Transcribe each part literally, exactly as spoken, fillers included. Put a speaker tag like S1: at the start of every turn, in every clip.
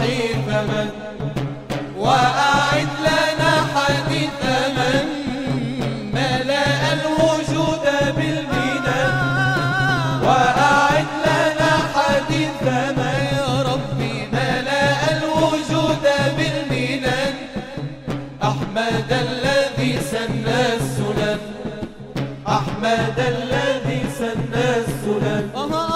S1: ثمن وأعد لنا حديث من ملأ الوجود بالمنن وأعد لنا حديث من يا ربي ملأ الوجود بالمنن أحمد الذي سن السنن أحمد الذي سن السنن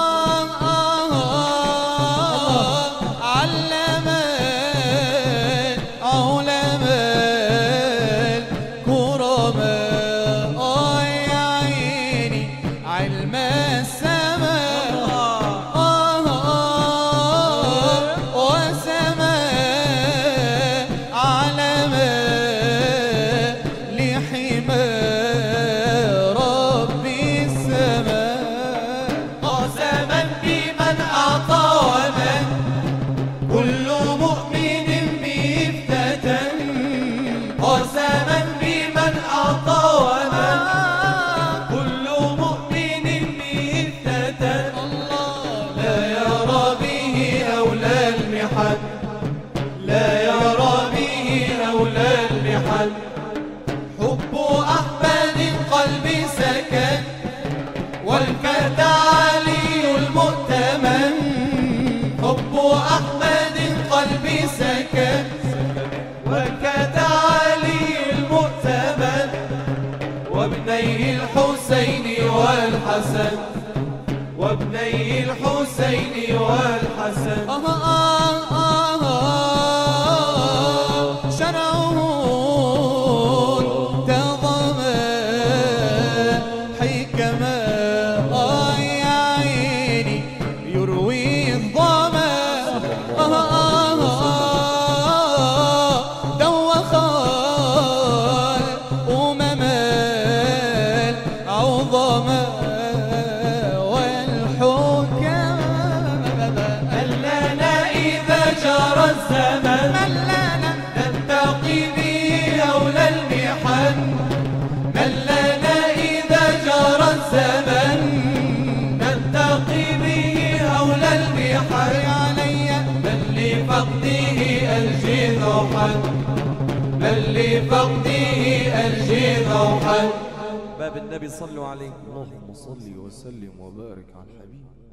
S1: لا يرى به هول المحن حب أحمد القلب سكن والفتى علي المؤتمن حب أحمد القلب سكن والفتى علي المؤتمن وابنيه الحسين والحسن وابنيه الحسين والحسن آه آه آه شرعه تضمن حكما آه يا عيني يروي الظما آه آه دوخ الأمما عظما الزمن ملنا نلتقي به هول المحن ملنا إذا جرى الزمن نلتقي به هول المحن علي بل لفقده ألجي ذوحا بل لفقده ألجي ذوحا.
S2: باب النبي صلوا عليه. اللهم صل وسلم وبارك على الحبيب.